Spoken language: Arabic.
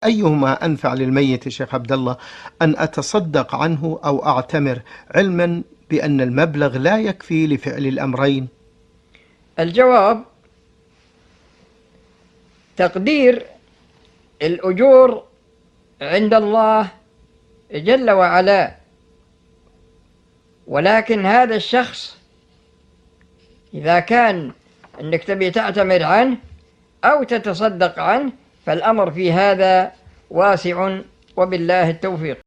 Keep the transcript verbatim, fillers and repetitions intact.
أيهما أنفع للميت يا شيخ عبد الله، أن أتصدق عنه أو أعتمر، علما بأن المبلغ لا يكفي لفعل الأمرين؟ الجواب: تقدير الأجور عند الله جل وعلا، ولكن هذا الشخص إذا كان أنك تبي تعتمر عنه أو تتصدق عنه فالأمر في هذا واسع، وبالله التوفيق.